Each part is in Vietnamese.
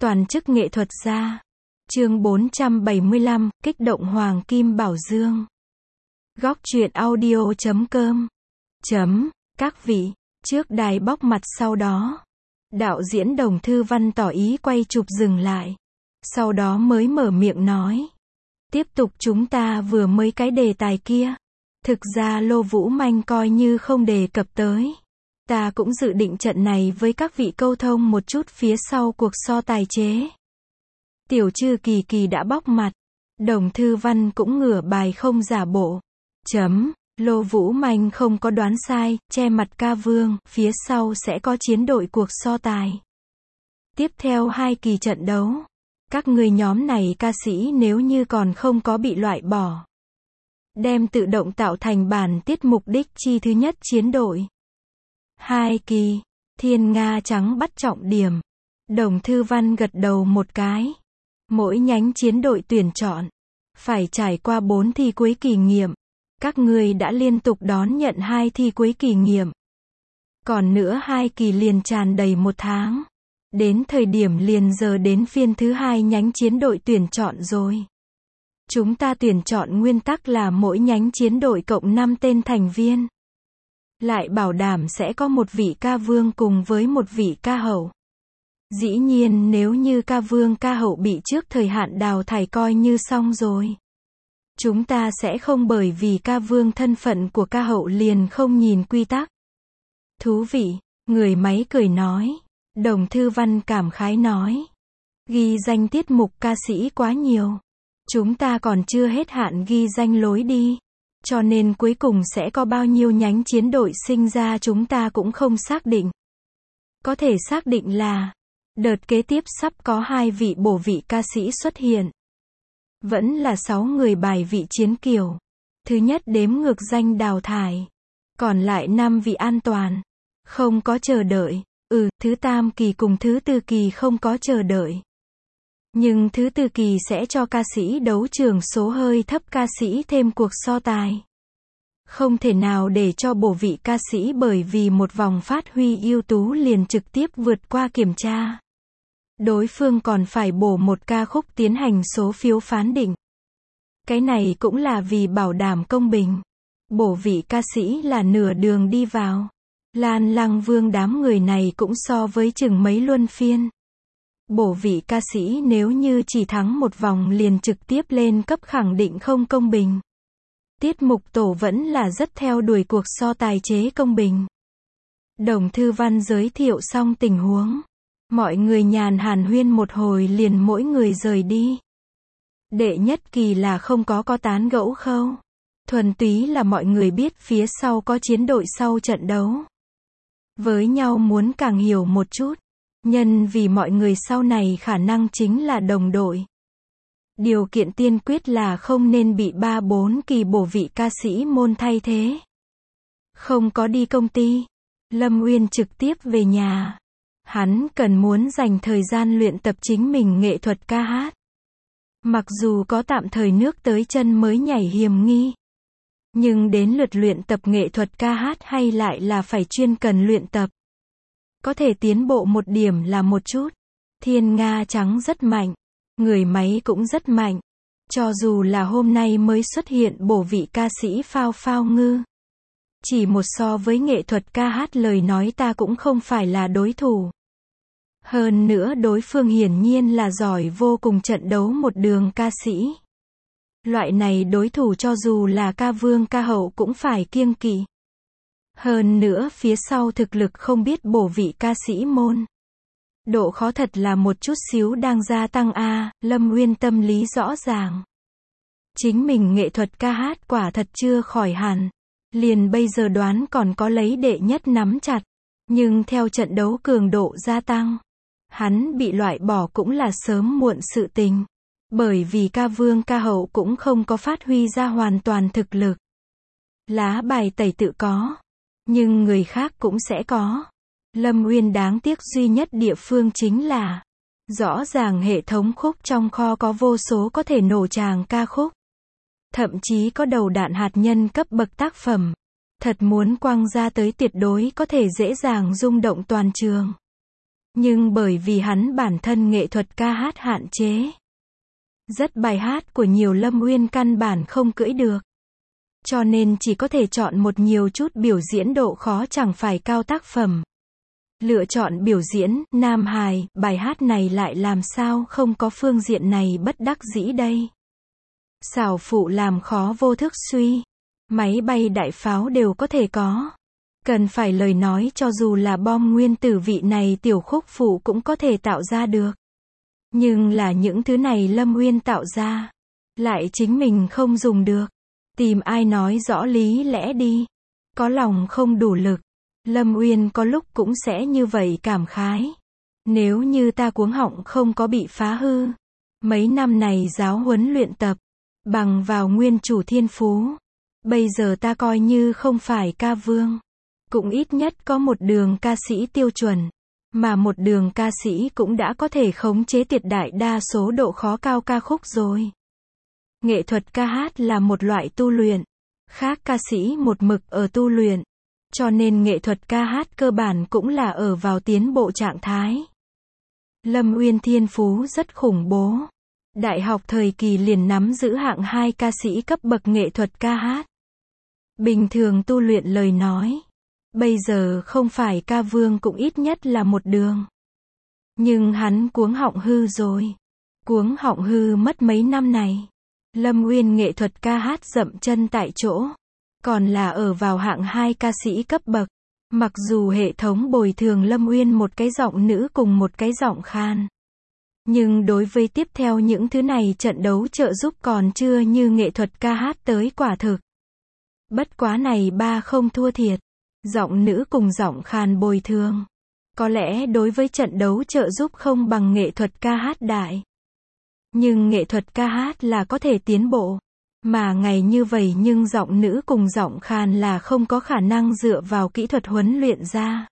Toàn chức nghệ thuật gia. Chương 475, kích động Hoàng Kim Bảo Dương. Góc truyện audio.com. Các vị, trước đài bóc mặt sau đó. Đạo diễn Đồng Thư Văn tỏ ý quay chụp dừng lại. Sau đó mới mở miệng nói. Tiếp tục chúng ta vừa mới cái đề tài kia. Thực ra Lô Vũ Manh coi như không đề cập tới. Ta cũng dự định trận này với các vị câu thông một chút phía sau cuộc so tài chế. Tiểu Trư Kỳ Kỳ đã bóc mặt. Đồng Thư Văn cũng ngửa bài không giả bộ. Lô Vũ Manh không có đoán sai, che mặt ca vương, phía sau sẽ có chiến đội cuộc so tài. Tiếp theo 2 kỳ trận đấu. Các người nhóm này ca sĩ nếu như còn không có bị loại bỏ, đem tự động tạo thành bản tiết mục đích chi thứ nhất chiến đội. 2 kỳ, Thiên Nga Trắng bắt trọng điểm. Đồng Thư Văn gật đầu một cái. Mỗi nhánh chiến đội tuyển chọn phải trải qua 4 thi cuối kỳ nghiệm. Các người đã liên tục đón nhận 2 thi cuối kỳ nghiệm. Còn nữa 2 kỳ liền tràn đầy 1 tháng. Đến thời điểm liền giờ đến phiên thứ 2 nhánh chiến đội tuyển chọn rồi. Chúng ta tuyển chọn nguyên tắc là mỗi nhánh chiến đội cộng 5 tên thành viên. Lại bảo đảm sẽ có một vị ca vương cùng với một vị ca hậu. Dĩ nhiên nếu như ca vương ca hậu bị trước thời hạn đào thải coi như xong rồi. Chúng ta sẽ không bởi vì ca vương thân phận của ca hậu liền không nhìn quy tắc. Thú vị, người máy cười nói. Đồng Thư Văn cảm khái nói. Ghi danh tiết mục ca sĩ quá nhiều. Chúng ta còn chưa hết hạn ghi danh lối đi. Cho nên cuối cùng sẽ có bao nhiêu nhánh chiến đội sinh ra chúng ta cũng không xác định. Có thể xác định là đợt kế tiếp sắp có 2 vị bổ vị ca sĩ xuất hiện. Vẫn là 6 người bài vị chiến kiều. Thứ nhất đếm ngược danh đào thải. Còn lại 5 vị an toàn. Không có chờ đợi. Thứ tam kỳ cùng thứ tư kỳ không có chờ đợi. Nhưng thứ tư kỳ sẽ cho ca sĩ đấu trường số hơi thấp ca sĩ thêm cuộc so tài. Không thể nào để cho bổ vị ca sĩ bởi vì một vòng phát huy ưu tú liền trực tiếp vượt qua kiểm tra. Đối phương còn phải bổ một ca khúc tiến hành số phiếu phán định. Cái này cũng là vì bảo đảm công bình. Bổ vị ca sĩ là nửa đường đi vào. Lan Lăng Vương đám người này cũng so với chừng mấy luân phiên. Bổ vị ca sĩ nếu như chỉ thắng một vòng liền trực tiếp lên cấp khẳng định không công bình. Tiết mục tổ vẫn là rất theo đuổi cuộc so tài chế công bình. Đồng Thư Văn giới thiệu xong tình huống. Mọi người nhàn hàn huyên một hồi liền mỗi người rời đi. Đệ nhất kỳ là không có tán gẫu khâu. Thuần túy là mọi người biết phía sau có chiến đội sau trận đấu. Với nhau muốn càng hiểu một chút. Nhân vì mọi người sau này khả năng chính là đồng đội. Điều kiện tiên quyết là không nên bị 3-4 kỳ bổ vị ca sĩ môn thay thế. Không có đi công ty. Lâm Uyên trực tiếp về nhà. Hắn cần muốn dành thời gian luyện tập chính mình nghệ thuật ca hát. Mặc dù có tạm thời nước tới chân mới nhảy hiềm nghi. Nhưng đến lượt luyện tập nghệ thuật ca hát hay lại là phải chuyên cần luyện tập. Có thể tiến bộ một điểm là một chút. Thiên Nga Trắng rất mạnh. Người máy cũng rất mạnh. Cho dù là hôm nay mới xuất hiện bổ vị ca sĩ Phao Phao Ngư. Chỉ một so với nghệ thuật ca hát lời nói ta cũng không phải là đối thủ. Hơn nữa đối phương hiển nhiên là giỏi vô cùng trận đấu một đường ca sĩ. Loại này đối thủ cho dù là ca vương ca hậu cũng phải kiêng kỵ. Hơn nữa phía sau thực lực không biết bổ vị ca sĩ môn. Độ khó thật là một chút xíu đang gia tăng Lâm Uyên tâm lý rõ ràng. Chính mình nghệ thuật ca hát quả thật chưa khỏi hẳn. Liền bây giờ đoán còn có lấy đệ nhất nắm chặt. Nhưng theo trận đấu cường độ gia tăng. Hắn bị loại bỏ cũng là sớm muộn sự tình. Bởi vì ca vương ca hậu cũng không có phát huy ra hoàn toàn thực lực. Lá bài tẩy tự có. Nhưng người khác cũng sẽ có. Lâm Uyên đáng tiếc duy nhất địa phương chính là rõ ràng hệ thống khúc trong kho có vô số có thể nổ tràng ca khúc. Thậm chí có đầu đạn hạt nhân cấp bậc tác phẩm. Thật muốn quăng ra tới tuyệt đối có thể dễ dàng rung động toàn trường. Nhưng bởi vì hắn bản thân nghệ thuật ca hát hạn chế. Rất bài hát của nhiều Lâm Uyên căn bản không cưỡi được. Cho nên chỉ có thể chọn một nhiều chút biểu diễn độ khó chẳng phải cao tác phẩm. Lựa chọn biểu diễn, nam hài, bài hát này lại làm sao không có phương diện này bất đắc dĩ đây. Xảo phụ làm khó vô thức suy. Máy bay đại pháo đều có thể có. Cần phải lời nói cho dù là bom nguyên tử vị này tiểu khúc phụ cũng có thể tạo ra được. Nhưng là những thứ này Lâm Uyên tạo ra. Lại chính mình không dùng được. Tìm ai nói rõ lý lẽ đi. Có lòng không đủ lực. Lâm Uyên có lúc cũng sẽ như vậy cảm khái. Nếu như ta cuống họng không có bị phá hư. Mấy năm này giáo huấn luyện tập. Bằng vào nguyên chủ thiên phú. Bây giờ ta coi như không phải ca vương. Cũng ít nhất có một đường ca sĩ tiêu chuẩn. Mà một đường ca sĩ cũng đã có thể khống chế tuyệt đại đa số độ khó cao ca khúc rồi. Nghệ thuật ca hát là một loại tu luyện. Khác ca sĩ một mực ở tu luyện. Cho nên nghệ thuật ca hát cơ bản cũng là ở vào tiến bộ trạng thái. Lâm Uyên thiên phú rất khủng bố. Đại học thời kỳ liền nắm giữ hạng 2 ca sĩ cấp bậc nghệ thuật ca hát. Bình thường tu luyện lời nói. Bây giờ không phải ca vương cũng ít nhất là một đường. Nhưng hắn cuống họng hư rồi. Cuống họng hư mất mấy năm này. Lâm Uyên nghệ thuật ca hát dậm chân tại chỗ. Còn là ở vào hạng 2 ca sĩ cấp bậc. Mặc dù hệ thống bồi thường Lâm Uyên một cái giọng nữ cùng một cái giọng khan. Nhưng đối với tiếp theo những thứ này trận đấu trợ giúp còn chưa như nghệ thuật ca hát tới quả thực. Bất quá này ba không thua thiệt. Giọng nữ cùng giọng khan bồi thường. Có lẽ đối với trận đấu trợ giúp không bằng nghệ thuật ca hát đại. Nhưng nghệ thuật ca hát là có thể tiến bộ. Mà ngày như vậy nhưng giọng nữ cùng giọng khan là không có khả năng dựa vào kỹ thuật huấn luyện ra.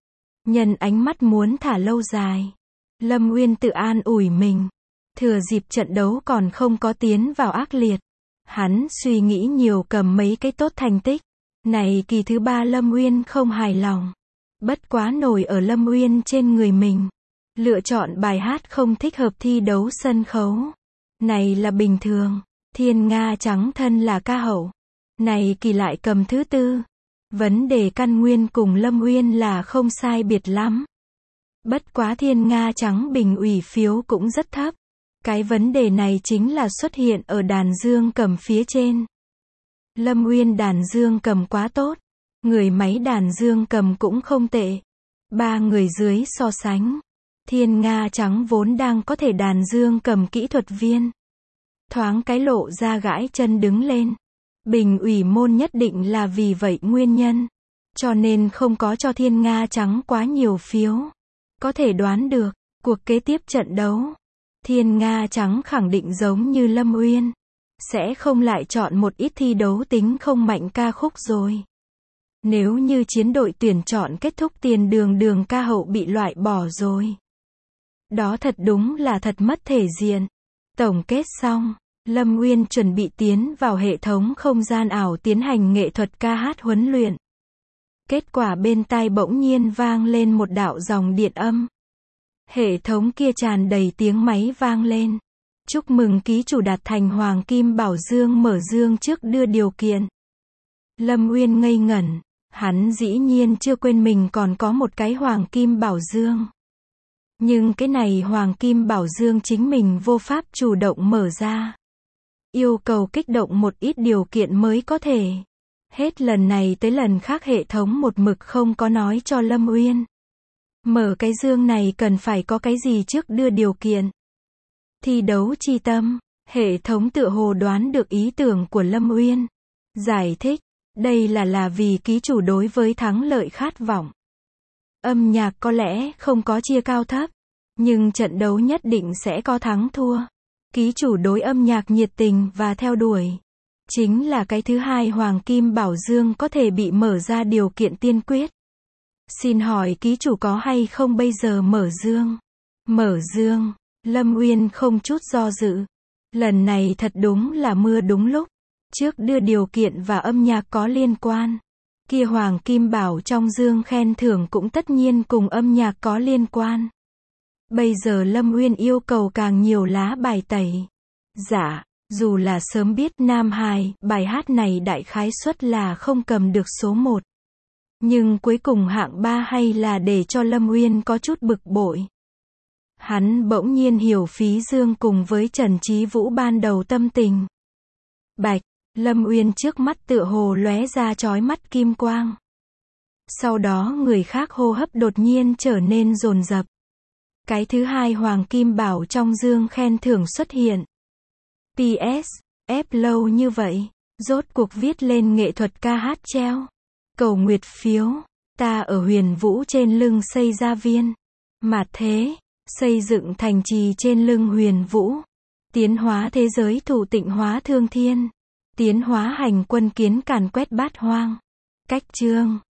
Nhân ánh mắt muốn thả lâu dài. Lâm Uyên tự an ủi mình. Thừa dịp trận đấu còn không có tiến vào ác liệt. Hắn suy nghĩ nhiều cầm mấy cái tốt thành tích. Này kỳ thứ 3 Lâm Uyên không hài lòng. Bất quá nổi ở Lâm Uyên trên người mình. Lựa chọn bài hát không thích hợp thi đấu sân khấu. Này là bình thường. Thiên Nga trắng thân là ca hậu. Này kỳ lại cầm thứ 4. Vấn đề căn nguyên cùng Lâm Uyên là không sai biệt lắm. Bất quá Thiên Nga trắng bình ủy phiếu cũng rất thấp. Cái vấn đề này chính là xuất hiện ở đàn dương cầm phía trên. Lâm Uyên đàn dương cầm quá tốt. Người máy đàn dương cầm cũng không tệ. 3 người dưới so sánh. Thiên Nga trắng vốn đang có thể đàn dương cầm kỹ thuật viên. Thoáng cái lộ ra gãi chân đứng lên. Bình ủy môn nhất định là vì vậy nguyên nhân. Cho nên không có cho Thiên Nga trắng quá nhiều phiếu. Có thể đoán được, cuộc kế tiếp trận đấu. Thiên Nga trắng khẳng định giống như Lâm Uyên. Sẽ không lại chọn một ít thi đấu tính không mạnh ca khúc rồi. Nếu như chiến đội tuyển chọn kết thúc tiền đường ca hậu bị loại bỏ rồi. Đó thật đúng là thật mất thể diện. Tổng kết xong, Lâm Uyên chuẩn bị tiến vào hệ thống không gian ảo tiến hành nghệ thuật ca hát huấn luyện. Kết quả bên tai bỗng nhiên vang lên một đạo dòng điện âm. Hệ thống kia tràn đầy tiếng máy vang lên. Chúc mừng ký chủ đạt thành Hoàng Kim Bảo Dương mở dương trước đưa điều kiện. Lâm Uyên ngây ngẩn. Hắn dĩ nhiên chưa quên mình còn có một cái Hoàng Kim Bảo Dương. Nhưng cái này Hoàng Kim Bảo Dương chính mình vô pháp chủ động mở ra. Yêu cầu kích động một ít điều kiện mới có thể. Hết lần này tới lần khác hệ thống một mực không có nói cho Lâm Uyên. Mở cái dương này cần phải có cái gì trước đưa điều kiện. Thi đấu chi tâm, hệ thống tựa hồ đoán được ý tưởng của Lâm Uyên. Giải thích, đây là vì ký chủ đối với thắng lợi khát vọng. Âm nhạc có lẽ không có chia cao thấp, nhưng trận đấu nhất định sẽ có thắng thua. Ký chủ đối âm nhạc nhiệt tình và theo đuổi. Chính là cái thứ hai Hoàng Kim Bảo Dương có thể bị mở ra điều kiện tiên quyết. Xin hỏi ký chủ có hay không bây giờ mở dương? Mở dương. Lâm Uyên không chút do dự. Lần này thật đúng là mưa đúng lúc. Trước đưa điều kiện và âm nhạc có liên quan. Kia Hoàng Kim Bảo trong dương khen thưởng cũng tất nhiên cùng âm nhạc có liên quan. Bây giờ Lâm Uyên yêu cầu càng nhiều lá bài tẩy. Dạ, dù là sớm biết Nam Hải, bài hát này đại khái suất là không cầm được số 1. Nhưng cuối cùng hạng 3 hay là để cho Lâm Uyên có chút bực bội. Hắn bỗng nhiên hiểu Phí Dương cùng với Trần Chí Vũ ban đầu tâm tình. Bạch, Lâm Uyên trước mắt tựa hồ lóe ra chói mắt kim quang. Sau đó người khác hô hấp đột nhiên trở nên dồn dập. Cái thứ hai hoàng kim bảo trong dương khen thưởng xuất hiện. PS, ép lâu như vậy, rốt cuộc viết lên nghệ thuật ca hát treo. Cầu nguyệt phiếu, ta ở Huyền Vũ trên lưng xây gia viên. Mạt thế, xây dựng thành trì trên lưng Huyền Vũ. Tiến hóa thế giới thủ tịnh hóa thương thiên. Tiến hóa hành quân kiến càn quét bát hoang. Cách chương